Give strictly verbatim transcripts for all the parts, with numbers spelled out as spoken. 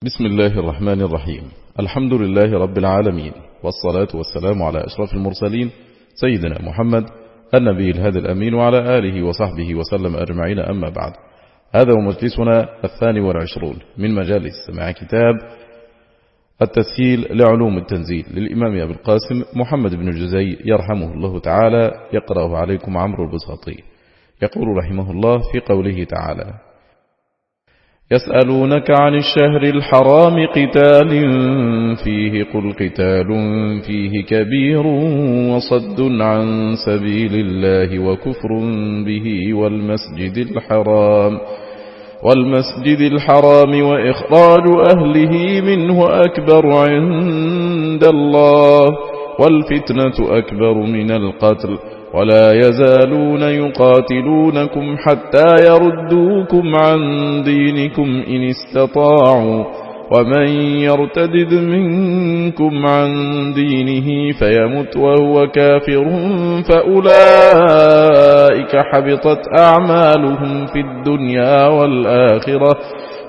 بسم الله الرحمن الرحيم. الحمد لله رب العالمين، والصلاة والسلام على أشرف المرسلين سيدنا محمد النبي الهادي الأمين وعلى آله وصحبه وسلم أجمعين، أما بعد. هذا هو مجلسنا الثاني والعشرون من مجالس سماع كتاب التسهيل لعلوم التنزيل للإمام أبي القاسم محمد بن الجزي يرحمه الله تعالى، يقرأه عليكم عمرو البساطي. يقول رحمه الله في قوله تعالى: يسألونك عن الشهر الحرام قتال فيه قل قتال فيه كبير وصد عن سبيل الله وكفر به والمسجد الحرام والمسجد الحرام وإخراج أهله منه أكبر عند الله والفتنة أكبر من القتل ولا يزالون يقاتلونكم حتى يردوكم عن دينكم إن استطاعوا ومن يرتدد منكم عن دينه فيمت وهو كافر فأولئك حبطت أعمالهم في الدنيا والآخرة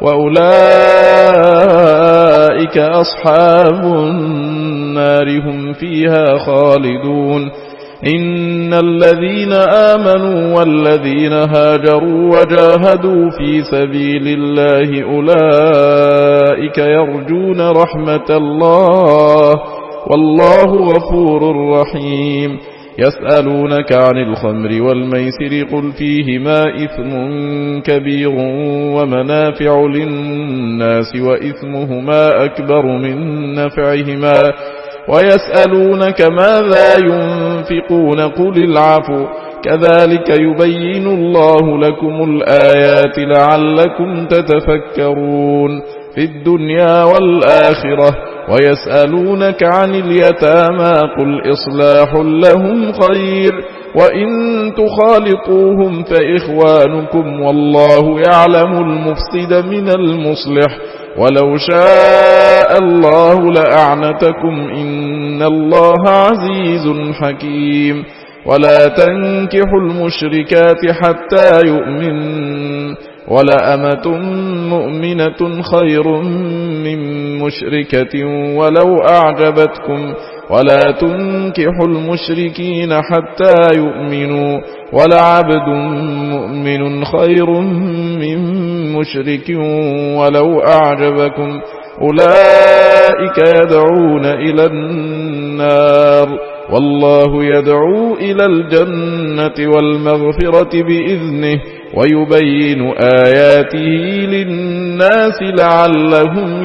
وأولئك أصحاب النار هم فيها خالدون. إن الذين آمنوا والذين هاجروا وجاهدوا في سبيل الله أولئك يرجون رحمة الله والله غفور رحيم. يسألونك عن الخمر والميسر قل فيهما إثم كبير ومنافع للناس وإثمهما أكبر من نفعهما ويسألونك ماذا ينفقون قل العفو كذلك يبين الله لكم الآيات لعلكم تتفكرون في الدنيا والآخرة. ويسألونك عن اليتامى قل إصلاح لهم خير وإن تخالطوهم فإخوانكم والله يعلم المفسد من المصلح ولو شاء الله لأعنتكم إن الله عزيز حكيم. ولا تنكحوا المشركات حتى يؤمن ولأمة مؤمنة خير من مشركة ولو أعجبتكم ولا تنكحوا المشركين حتى يؤمنوا ولعبد مؤمن خير من مشرك ولو أعجبكم أولئك يدعون إلى النار والله يدعو إلى الجنة والمغفرة بإذنه ويبين آياته للناس لعلهم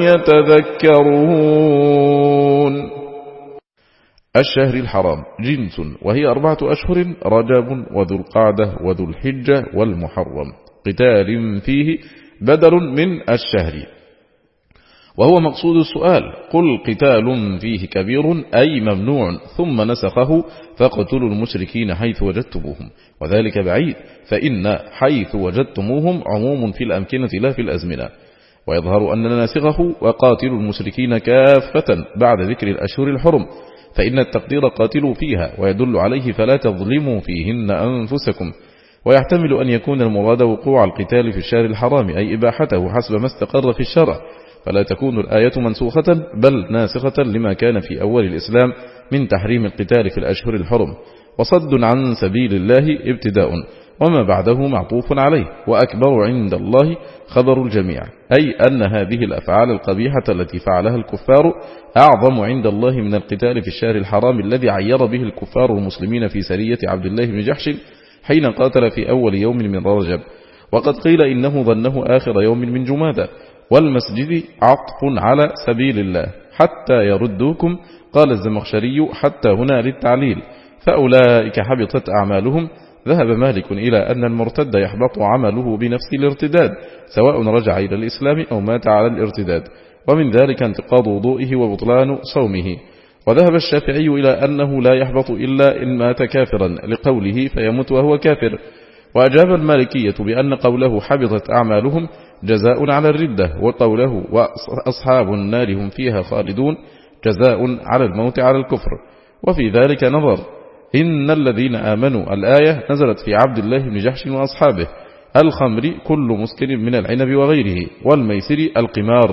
يتذكرون. الشهر الحرام جنس، وهي أربعة أشهر: رجب وذو القعدة وذو الحجة والمحرم. قتال فيه بدل من الشهر، وهو مقصود السؤال. قل قتال فيه كبير أي ممنوع، ثم نسخه فاقتلوا المشركين حيث وجدتموهم، وذلك بعيد، فإن حيث وجدتموهم عموم في الأمكنة لا في الأزمنة. ويظهر أن ناسخه وقاتلوا المشركين كافة بعد ذكر الأشهر الحرم، فإن التقدير قاتلوا فيها ويدل عليه فلا تظلموا فيهن أنفسكم. ويحتمل أن يكون المراد وقوع القتال في الشهر الحرام أي إباحته حسب ما استقر في الشرع، فلا تكون الآية منسوخة بل ناسخة لما كان في أول الإسلام من تحريم القتال في الأشهر الحرم. وصد عن سبيل الله ابتداء وما بعده معطوف عليه، وأكبر عند الله خبر الجميع، أي أن هذه الأفعال القبيحة التي فعلها الكفار أعظم عند الله من القتال في الشهر الحرام الذي عير به الكفار المسلمين في سرية عبد الله بن جحش حين قاتل في أول يوم من رجب، وقد قيل إنه ظنه آخر يوم من جمادى. والمسجد عطف على سبيل الله حتى يردوكم، قال الزمخشري حتى هنا للتعليل، فأولئك حبطت أعمالهم. ذهب مالك إلى أن المرتد يحبط عمله بنفس الارتداد سواء رجع إلى الإسلام أو مات على الارتداد، ومن ذلك انتقاض وضوئه وبطلان صومه. وذهب الشافعي إلى أنه لا يحبط إلا إن مات كافرا لقوله فيموت وهو كافر. وأجاب المالكية بأن قوله حبطت أعمالهم جزاء على الردة، وقوله وأصحاب النار هم فيها خالدون جزاء على الموت على الكفر. وفي ذلك نظر، إن الذين آمنوا الآية نزلت في عبد الله بن جحش وأصحابه. الخمر كل مسكر من العنب وغيره، والميسر القمار،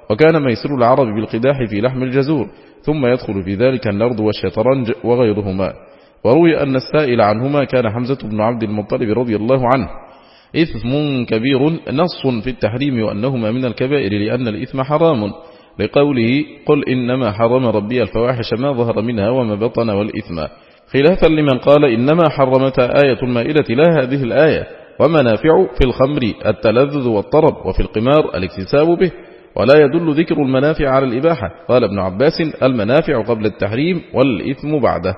وكان ميسر العرب بالقداح في لحم الجزور، ثم يدخل في ذلك النرد والشطرنج وغيرهما. وروي أن السائل عنهما كان حمزة بن عبد المطلب رضي الله عنه. إثم كبير نص في التحريم وأنهما من الكبائر لأن الإثم حرام، لقوله قل إنما حرم ربي الفواحش ما ظهر منها وما بطن والإثم، خلافا لمن قال إنما حرمت آية المائدة لا هذه الآية. ومنافع في الخمر التلذذ والطرب، وفي القمار الاكتساب به، ولا يدل ذكر المنافع على الإباحة. قال ابن عباس المنافع قبل التحريم والإثم بعده،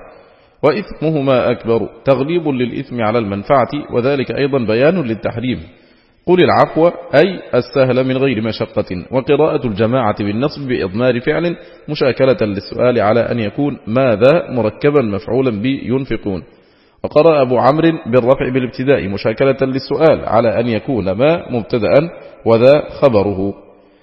وإثمهما أكبر، تغليب للإثم على المنفعة، وذلك أيضا بيان للتحريم. قل العفو أي السهل من غير مشقة. وقراءة الجماعة بالنصب بإضمار فعل مشاكلة للسؤال على أن يكون ماذا مركبا مفعولا بي ينفقون. وقرأ أبو عمرو بالرفع بالابتداء مشاكلة للسؤال على أن يكون ما مبتدأ وذا خبره.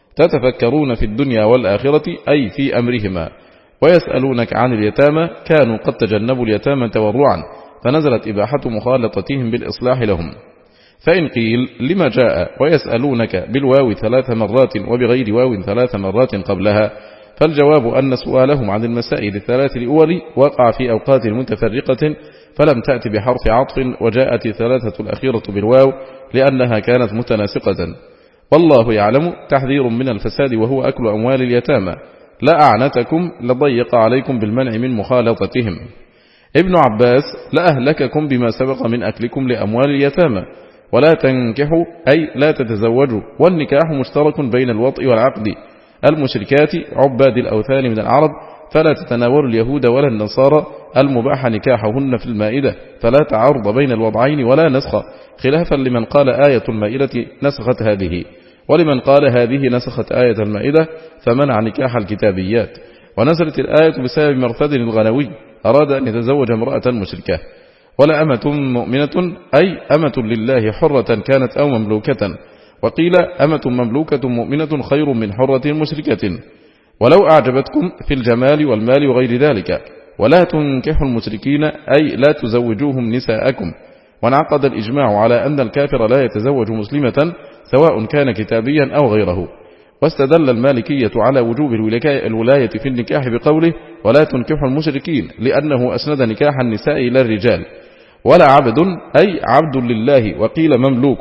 تتفكرون في الدنيا والآخرة أي في أمرهما. ويسألونك عن اليتامى كانوا قد تجنبوا اليتامى تورعا، فنزلت إباحة مخالطتهم بالإصلاح لهم. فإن قيل لما جاء ويسألونك بالواو ثلاث مرات وبغير واو ثلاث مرات قبلها، فالجواب أن سؤالهم عن المسائل الثلاث الأول وقع في أوقات متفرقة، فلم تأتي بحرف عطف، وجاءت الثلاثة الأخيرة بالواو لأنها كانت متناسقة. والله يعلم تحذير من الفساد وهو أكل أموال اليتامى، لا أعنتكم لضيق عليكم بالمنع من مخالطتهم. ابن عباس لأهلككم بما سبق من أكلكم لأموال اليتامى. ولا تنكحوا أي لا تتزوجوا، والنكاح مشترك بين الوطء والعقد. المشركات عباد الأوثان من العرب، فلا تتناول اليهود ولا النصارى المباح نكاحهن في المائدة، فلا تعارض بين الوضعين ولا نسخ، خلافا لمن قال آية المائدة نسخت هذه، ولمن قال هذه نسخت آية المائدة فمنع نكاح الكتابيات. ونزلت الآية بسبب مرثد الغنوي أراد أن يتزوج امرأة مشركة. ولا أمة مؤمنة أي أمة لله حرة كانت أو مملوكة، وقيل أمة مملوكة مؤمنة خير من حرة مشركة. ولو أعجبتكم في الجمال والمال وغير ذلك. ولا تنكحوا المشركين أي لا تزوجوهم نساءكم. وانعقد الإجماع على أن الكافر لا يتزوج مسلمة سواء كان كتابيا أو غيره. واستدل المالكية على وجوب الولاية في النكاح بقوله ولا تنكحوا المشركين، لأنه أسند نكاح النساء إلى الرجال. ولا عبد أي عبد لله، وقيل مملوك.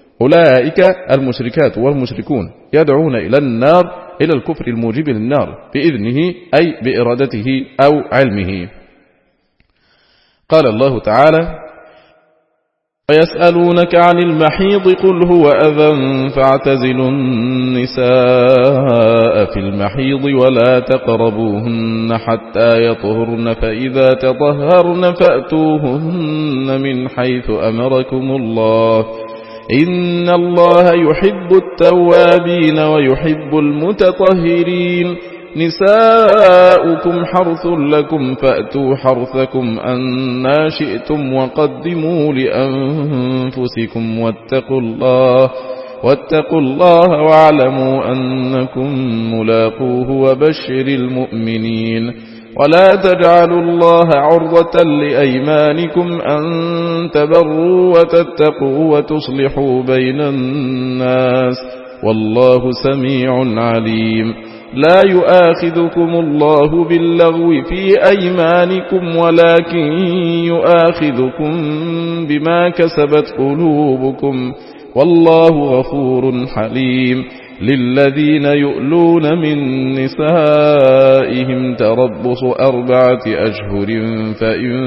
أولئك المشركات والمشركون يدعون إلى النار، إلى الكفر الموجب للنار بإذنه أي بإرادته أو علمه. قال الله تعالى ويسألونك عن المحيض قل هو أذى فاعتزلوا النساء في المحيض ولا تقربوهن حتى يطهرن، فإذا تطهرن فأتوهن من حيث أمركم الله إن الله يحب التوابين ويحب المتطهرين. نساؤكم حرث لكم فأتوا حرثكم أنا شئتم وقدموا لأنفسكم واتقوا الله واتقوا الله واعلموا أنكم ملاقوه وبشر المؤمنين. ولا تجعلوا الله عرضة لأيمانكم أن تبروا وتتقوا وتصلحوا بين الناس والله سميع عليم. لا يؤاخذكم الله باللغو في أيمانكم ولكن يؤاخذكم بما كسبت قلوبكم والله غفور حليم. للذين يؤلون من نسائهم تربص أربعة أشهر فإن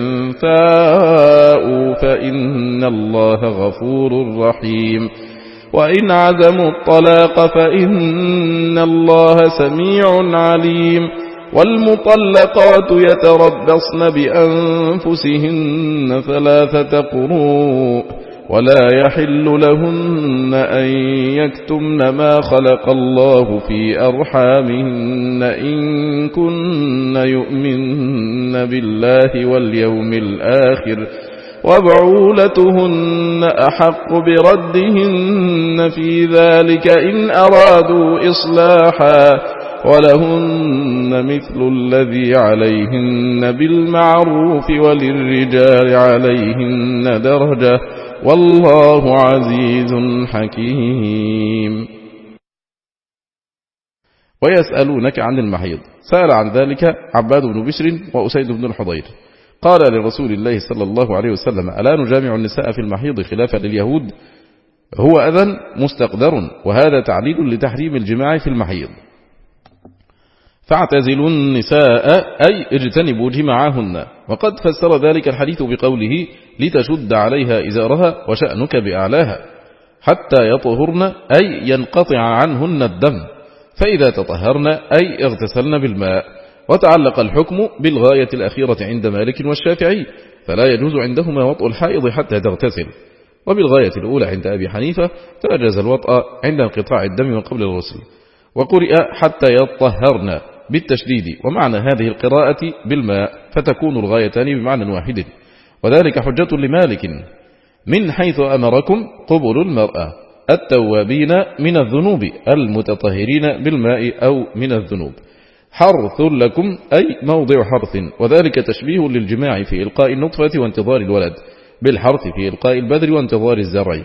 فاءوا فإن الله غفور رحيم. وإن عزموا الطلاق فإن الله سميع عليم. والمطلقات يتربصن بأنفسهن ثلاثة قروء ولا يحل لهن أن يكتمن ما خلق الله في أرحامهن إن كن يؤمن بالله واليوم الآخر وبعولتهن أحق بردهن في ذلك إن أرادوا إصلاحا ولهن مثل الذي عليهن بالمعروف وللرجال عليهن درجة والله عزيز حكيم. ويسألونك عن المحيض. سأل عن ذلك عباد بن بشر وأسيد بن الحضير قال لرسول الله صلى الله عليه وسلم: ألا نجامع النساء في المحيض خلافا لليهود؟ هو أذى مستقدر، وهذا تعليل لتحريم الجماع في المحيض. فاعتزلوا النساء أي اجتنبوا جماعهن. وقد فسر ذلك الحديث بقوله: لتشد عليها إزارها وشأنك بأعلاها حتى يطهرن أي ينقطع عنهن الدم، فإذا تطهرن أي اغتسلن بالماء. وتعلق الحكم بالغاية الأخيرة عند مالك والشافعي، فلا يجوز عندهما وطء الحائض حتى تغتسل، وبالغاية الأولى عند أبي حنيفة فأجاز الوطء عند انقطاع الدم وقبل الغسل. وقرئ حتى يطهرن بالتشديد، ومعنى هذه القراءة بالماء، فتكون الغايتان بمعنى واحد، وذلك حجة لمالك من حيث أمركم قبل المرأة التوابين من الذنوب المتطهرين بالماء أو من الذنوب. حرث لكم أي موضع حرث، وذلك تشبيه للجماع في إلقاء النطفة وانتظار الولد بالحرث في إلقاء البذر وانتظار الزرع.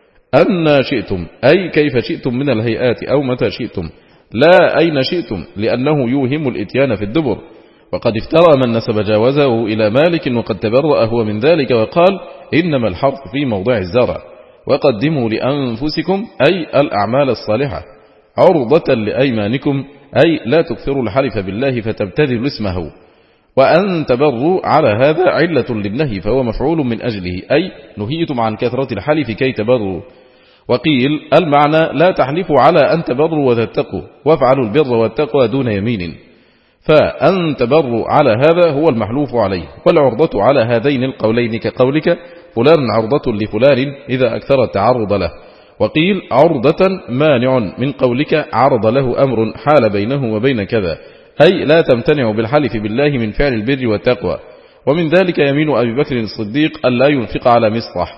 أن شئتم أي كيف شئتم من الهيئات أو متى شئتم، لا أين شئتم، لأنه يوهم الإتيان في الدبر. وقد افترى من نسب جاوزه إلى مالك، وقد تبرأ هو من ذلك وقال: إنما الحرث في موضع الزرع. وقدموا لأنفسكم أي الأعمال الصالحة عرضة لأيمانكم أي لا تكثروا الحلف بالله فتبتذلوا اسمه. وأن تبروا على هذا علة للنهي، فهو مفعول من أجله، أي نهيتم عن كثرة الحلف كي تبروا. وقيل المعنى لا تحلفوا على أن تبروا وتتقوا، وافعلوا البر والتقوى دون يمين، فأن تبروا على هذا هو المحلوف عليه. والعرضة على هذين القولين كقولك: فلان عرضة لفلان إذا أكثر التعرض له. وقيل عرضة مانع من قولك عرض له أمر حال بينه وبين كذا، أي لا تمتنع بالحلف بالله من فعل البر والتقوى. ومن ذلك يمين أبي بكر الصديق ألا ينفق على مصطح،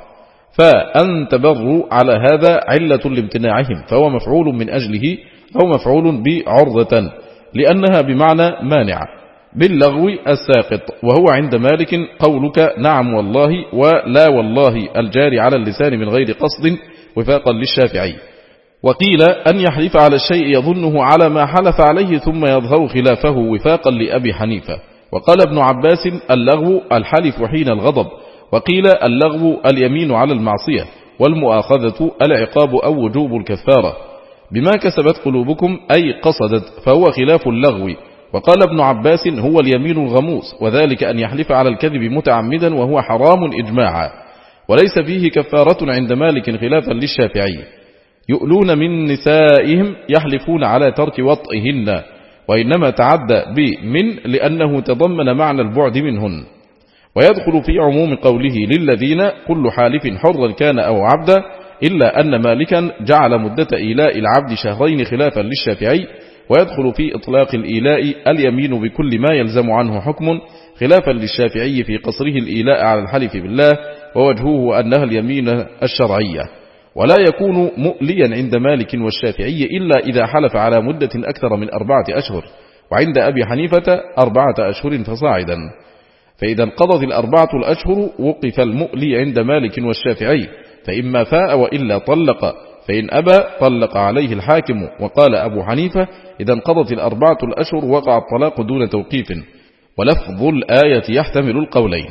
فأن تبروا على هذا علة لامتناعهم، فهو مفعول من أجله أو مفعول بعرضة، لأنها بمعنى مانع باللغو الساقط. وهو عند مالك قولك نعم والله ولا والله الجاري على اللسان من غير قصد، وفاقا للشافعي. وقيل أن يحلف على الشيء يظنه على ما حلف عليه ثم يظهر خلافه، وفاقا لأبي حنيفة. وقال ابن عباس: اللغو الحلف حين الغضب. وقيل اللغو اليمين على المعصية، والمؤاخذة العقاب أو وجوب الكفارة بما كسبت قلوبكم أي قصدت، فهو خلاف اللغو. وقال ابن عباس: هو اليمين الغموس، وذلك أن يحلف على الكذب متعمدا، وهو حرام إجماعا، وليس فيه كفارة عند مالك خلافا للشافعي. يؤلون من نسائهم يحلفون على ترك وطئهن، وإنما تعدى بمن لأنه تضمن معنى البعد منهن. ويدخل في عموم قوله للذين كل حالف حرا كان أو عبدا، إلا أن مالكا جعل مدة إيلاء العبد شهرين خلافا للشافعي. ويدخل في إطلاق الإيلاء اليمين بكل ما يلزم عنه حكم خلافا للشافعي في قصره الإيلاء على الحلف بالله، ووجهه أنها اليمين الشرعية. ولا يكون مؤليا عند مالك والشافعي إلا إذا حلف على مدة أكثر من أربعة أشهر، وعند أبي حنيفة أربعة أشهر فصاعدا. فإذا انقضت الأربعة الأشهر وقف المؤلي عند مالك والشافعي، فإما فاء وإلا طلق، فإن أبى طلق عليه الحاكم. وقال أبو حنيفة: إذا انقضت الأربعة الأشهر وقع الطلاق دون توقيف. ولفظ الآية يحتمل القولين،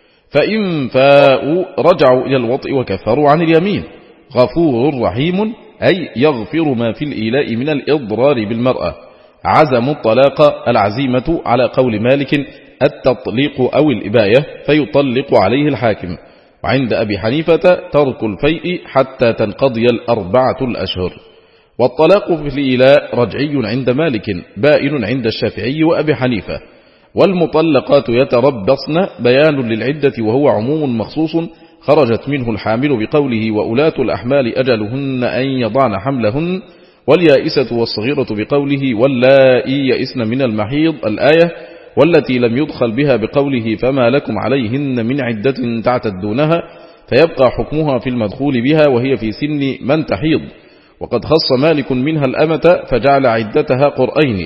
فإن فاءوا رجعوا إلى الوطء وكفروا عن اليمين. غفور رحيم أي يغفر ما في الإيلاء من الإضرار بالمرأة. عزموا الطلاق العزيمة على قول مالك التطليق أو الإباية، فيطلق عليه الحاكم. وعند أبي حنيفة ترك الفيء حتى تنقضي الأربعة الأشهر. والطلاق في الإيلاء رجعي عند مالك، بائن عند الشافعي وأبي حنيفة. والمطلقات يتربصن بيان للعدة، وهو عموم مخصوص خرجت منه الحامل بقوله وأولاة الأحمال أجلهن أن يضعن حملهن، واليائسة والصغيرة بقوله واللائي يئسن من المحيض الآية، والتي لم يدخل بها بقوله فما لكم عليهن من عدة تعتدونها، فيبقى حكمها في المدخول بها وهي في سن من تحيض. وقد خص مالك منها الأمة فجعل عدتها قرئين،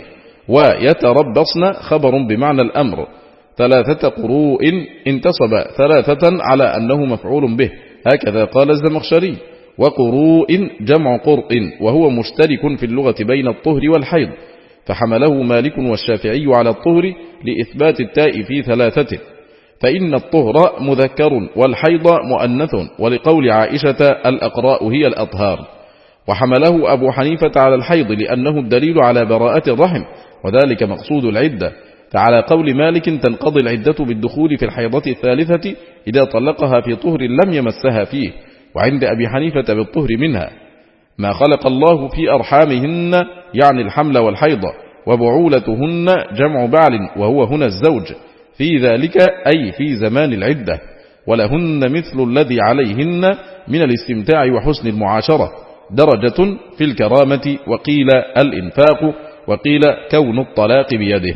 ويتربصن خبر بمعنى الأمر. ثلاثة قروء انتصب ثلاثة على أنه مفعول به، هكذا قال الزمخشري. وقروء جمع قرء، وهو مشترك في اللغة بين الطهر والحيض، فحمله مالك والشافعي على الطهر لإثبات التاء في ثلاثة، فإن الطهر مذكر والحيض مؤنث، ولقول عائشة الأقراء هي الأطهار. وحمله أبو حنيفة على الحيض لأنه الدليل على براءة الرحم، وذلك مقصود العدة. فعلى قول مالك تنقضي العدة بالدخول في الحيضة الثالثة إذا طلقها في طهر لم يمسها فيه، وعند أبي حنيفة بالطهر منها ما خلق الله في أرحامهن، يعني الحمل والحيض، وبعولتهن جمع بعل وهو هنا الزوج، في ذلك أي في زمان العدة، ولهن مثل الذي عليهن من الاستمتاع وحسن المعاشرة، درجة في الكرامة، وقيل الإنفاق، وقيل كون الطلاق بيده.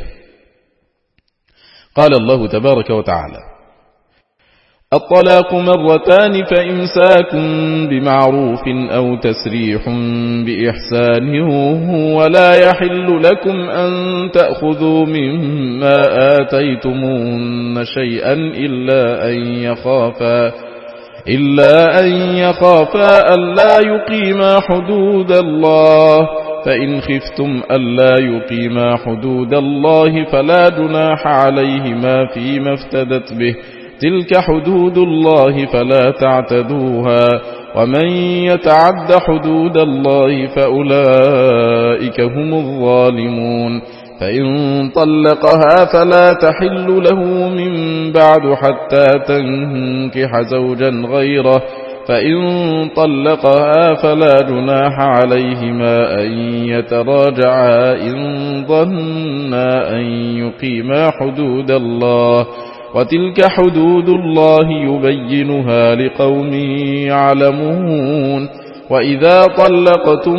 قال الله تبارك وتعالى: الطلاق مرتان فإمساك بمعروف أو تسريح بإحسان، ولا يحل لكم أن تأخذوا مما آتيتمون شيئا إلا أن يخافا إلا أن يخافا ألا يقيما حدود الله، فإن خفتم ألا يقيما حدود الله فلا جناح عليهما فيما افتدت به، تلك حدود الله فلا تعتدوها، ومن يتعد حدود الله فأولئك هم الظالمون. فإن طلقها فلا تحل له من بعد حتى تنكح زوجا غيره، فإن طلقها فلا جناح عليهما أن يتراجعا إن ظنا أن يقيما حدود الله، وتلك حدود الله يبينها لقوم يعلمون. وإذا طلقتم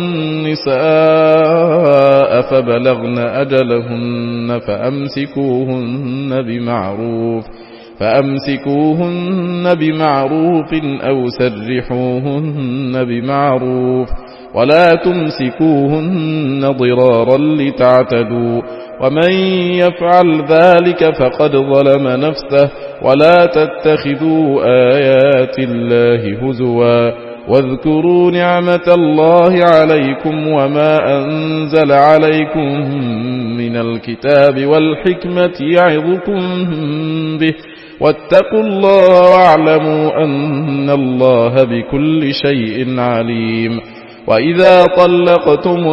النساء فبلغن أجلهن فأمسكوهن بمعروف فأمسكوهن بمعروف أو سرحوهن بمعروف، ولا تمسكوهن ضرارا لتعتدوا، ومن يفعل ذلك فقد ظلم نفسه، ولا تتخذوا آيات الله هزوا، واذكروا نعمة الله عليكم وما أنزل عليكم من الكتاب والحكمة يعظكم به، واتقوا الله واعلموا أن الله بكل شيء عليم. وإذا طلقتم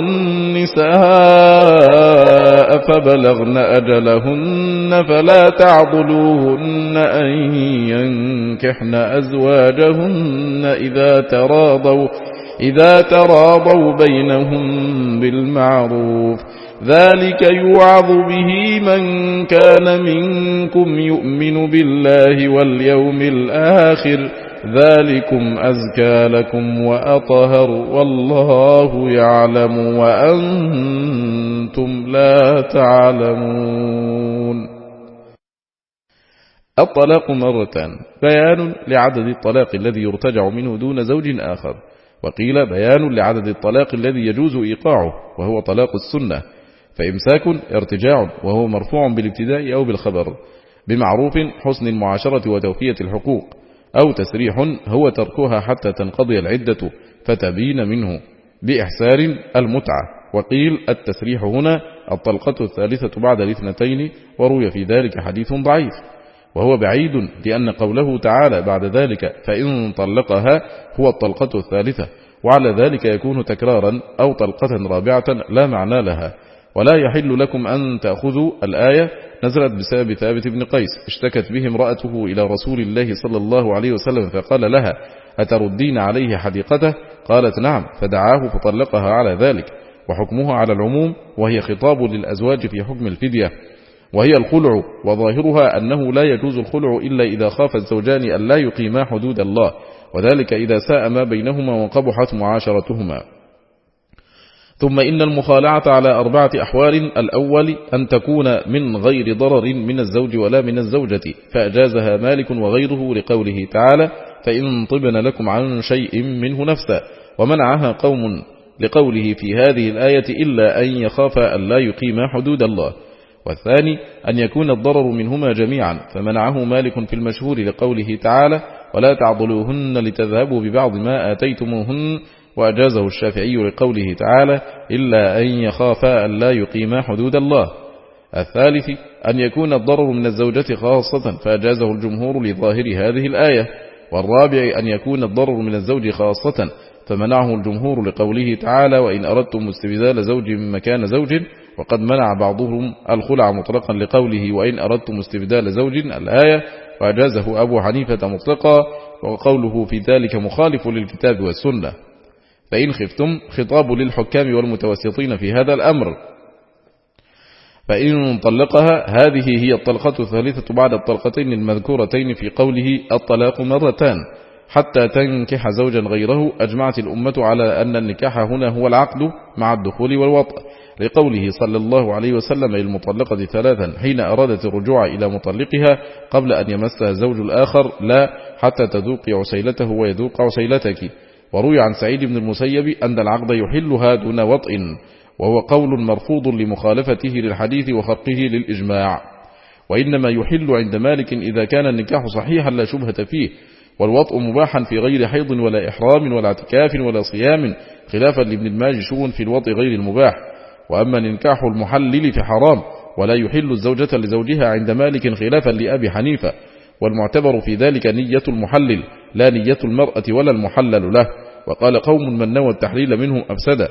النساء فبلغن أجلهن فلا تعضلوهن أن ينكحن أزواجهن إذا تراضوا, إذا تراضوا بينهم بالمعروف، ذلك يوعظ به من كان منكم يؤمن بالله واليوم الآخر، ذلكم أزكى لكم وأطهر، والله يعلم وأنتم لا تعلمون. الطلاق مرتان، بيان لعدد الطلاق الذي يرتجع منه دون زوج آخر، وقيل بيان لعدد الطلاق الذي يجوز إيقاعه وهو طلاق السنة، فإمساك ارتجاع وهو مرفوع بالابتداء أو بالخبر، بمعروف حسن المعاشرة وتوفية الحقوق، أو تسريح هو تركها حتى تنقضي العدة فتبين منه، بإحسان المتعة، وقيل التسريح هنا الطلقة الثالثة بعد الاثنتين، وروي في ذلك حديث ضعيف، وهو بعيد لأن قوله تعالى بعد ذلك فإن طلقها هو الطلقة الثالثة، وعلى ذلك يكون تكرارا أو طلقة رابعة لا معنى لها. ولا يحل لكم أن تأخذوا الآية نزلت بسبب ثابت بن قيس، اشتكت به امرأته إلى رسول الله صلى الله عليه وسلم فقال لها أتردين عليه حديقته؟ قالت نعم، فدعاه فطلقها على ذلك، وحكمها على العموم، وهي خطاب للأزواج في حكم الفدية، وهي الخلع، وظاهرها أنه لا يجوز الخلع إلا إذا خاف الزوجان أن لا يقيما حدود الله، وذلك إذا ساء ما بينهما وقبحت معاشرتهما. ثم إن المخالعة على أربعة أحوال: الأول أن تكون من غير ضرر من الزوج ولا من الزوجة، فأجازها مالك وغيره لقوله تعالى فإن طبن لكم عن شيء منه نفسا، ومنعها قوم لقوله في هذه الآية إلا أن يخافا أن لا يقيما حدود الله. والثاني أن يكون الضرر منهما جميعا، فمنعه مالك في المشهور لقوله تعالى ولا تعضلوهن لتذهبوا ببعض ما آتيتموهن، وأجازه الشافعي لقوله تعالى إلا أن يخافا أن لا يقيما حدود الله. الثالث أن يكون الضرر من الزوجة خاصة فأجازه الجمهور لظاهر هذه الآية. والرابع أن يكون الضرر من الزوج خاصة فمنعه الجمهور لقوله تعالى وإن أردتم استبدال زوج مكان زوج، وقد منع بعضهم الخلع مطلقا لقوله وإن أردتم استبدال زوج الآية، وأجازه أبو حنيفة مطلقا، وقوله في ذلك مخالف للكتاب والسنة. فإن خفتم خطاب للحكام والمتوسطين في هذا الأمر. فإن طلقها هذه هي الطلقة الثالثة بعد الطلقتين المذكورتين في قوله الطلاق مرتان حتى تنكح زوجا غيره. أجمعت الأمة على أن النكاح هنا هو العقد مع الدخول والوطء، لقوله صلى الله عليه وسلم المطلقة ثلاثا حين أرادت الرجوع إلى مطلقها قبل أن يمسها الزوج الآخر لا حتى تذوق عسيلته ويذوق عسيلتك. وروي عن سعيد بن المسيب أن العقد يحلها دون وطء، وهو قول مرفوض لمخالفته للحديث وخرقه للإجماع. وإنما يحل عند مالك إذا كان النكاح صحيحا لا شبهة فيه، والوطء مباحا في غير حيض ولا إحرام ولا اعتكاف ولا صيام، خلافا لابن الماجشون في الوطء غير المباح. وأما النكاح المحلل في حرام ولا يحل الزوجة لزوجها عند مالك خلافا لأبي حنيفة، والمعتبر في ذلك نية المحلل لا نية المرأة ولا المحلل له. وقال قوم من نوى التحليل منه أفسد.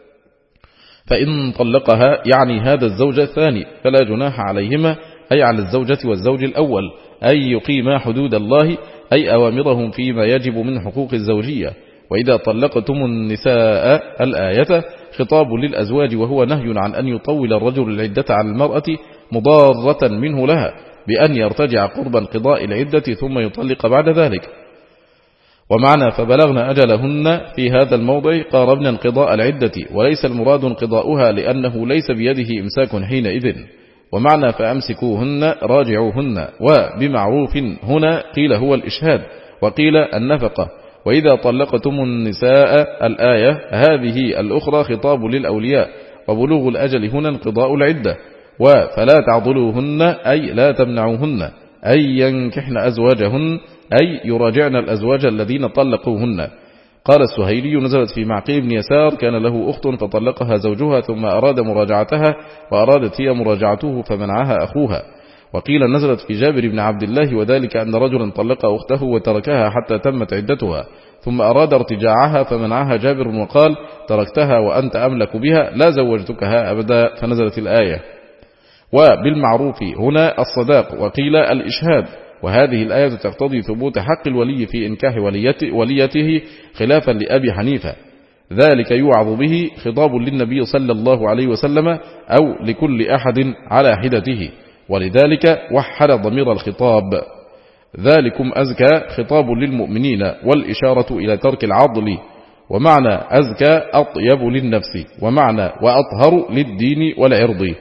فإن طلقها يعني هذا الزوج الثاني فلا جناح عليهما، أي على الزوجة والزوج الأول، أي يقيما حدود الله أي أوامرهم فيما يجب من حقوق الزوجية. وإذا طلقتم النساء الآية خطاب للأزواج، وهو نهي عن أن يطول الرجل العدة على المرأة مضارة منه لها بأن يرتجع قرب انقضاء العدة ثم يطلق بعد ذلك. ومعنى فبلغنا أجلهن في هذا الموضع قاربنا انقضاء العدة، وليس المراد انقضاؤها لأنه ليس بيده إمساك حينئذ. ومعنى فأمسكوهن راجعوهن، وبمعروف هنا قيل هو الإشهاد وقيل النفقة. وإذا طلقتم النساء الآية هذه الأخرى خطاب للأولياء، وبلوغ الأجل هنا انقضاء العدة. وفلا تعضلوهن أي لا تمنعوهن، أي ينكحن أزواجهن أي يراجعن الأزواج الذين طلقوهن. قال السهيلي نزلت في معقل بن يسار كان له أخت فطلقها زوجها ثم أراد مراجعتها وأرادت هي مراجعته فمنعها أخوها. وقيل نزلت في جابر بن عبد الله وذلك أن رجلا طلق أخته وتركها حتى تمت عدتها ثم أراد ارتجاعها فمنعها جابر وقال تركتها وأنت أملك بها لا زوجتكها أبدا، فنزلت الآية. وبالمعروف هنا الصداق وقيل الإشهاد. وهذه الآية تقتضي ثبوت حق الولي في إنكاح وليته خلافا لأبي حنيفة. ذلك يوعظ به خطاب للنبي صلى الله عليه وسلم أو لكل أحد على حدته، ولذلك وحد ضمير الخطاب. ذلكم أزكى خطاب للمؤمنين والإشارة إلى ترك العضل، ومعنى أزكى أطيب للنفس، ومعنى وأطهر للدين والعرض.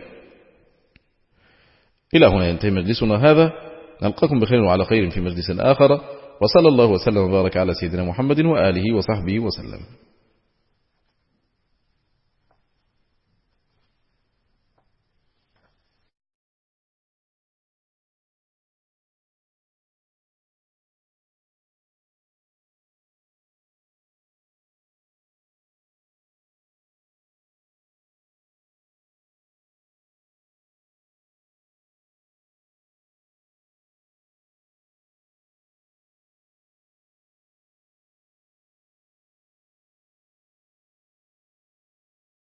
إلى هنا ينتهي مجلسنا هذا، نلقاكم بخير وعلى خير في مجلس آخر، وصلى الله وسلم وبارك على سيدنا محمد وآله وصحبه وسلم.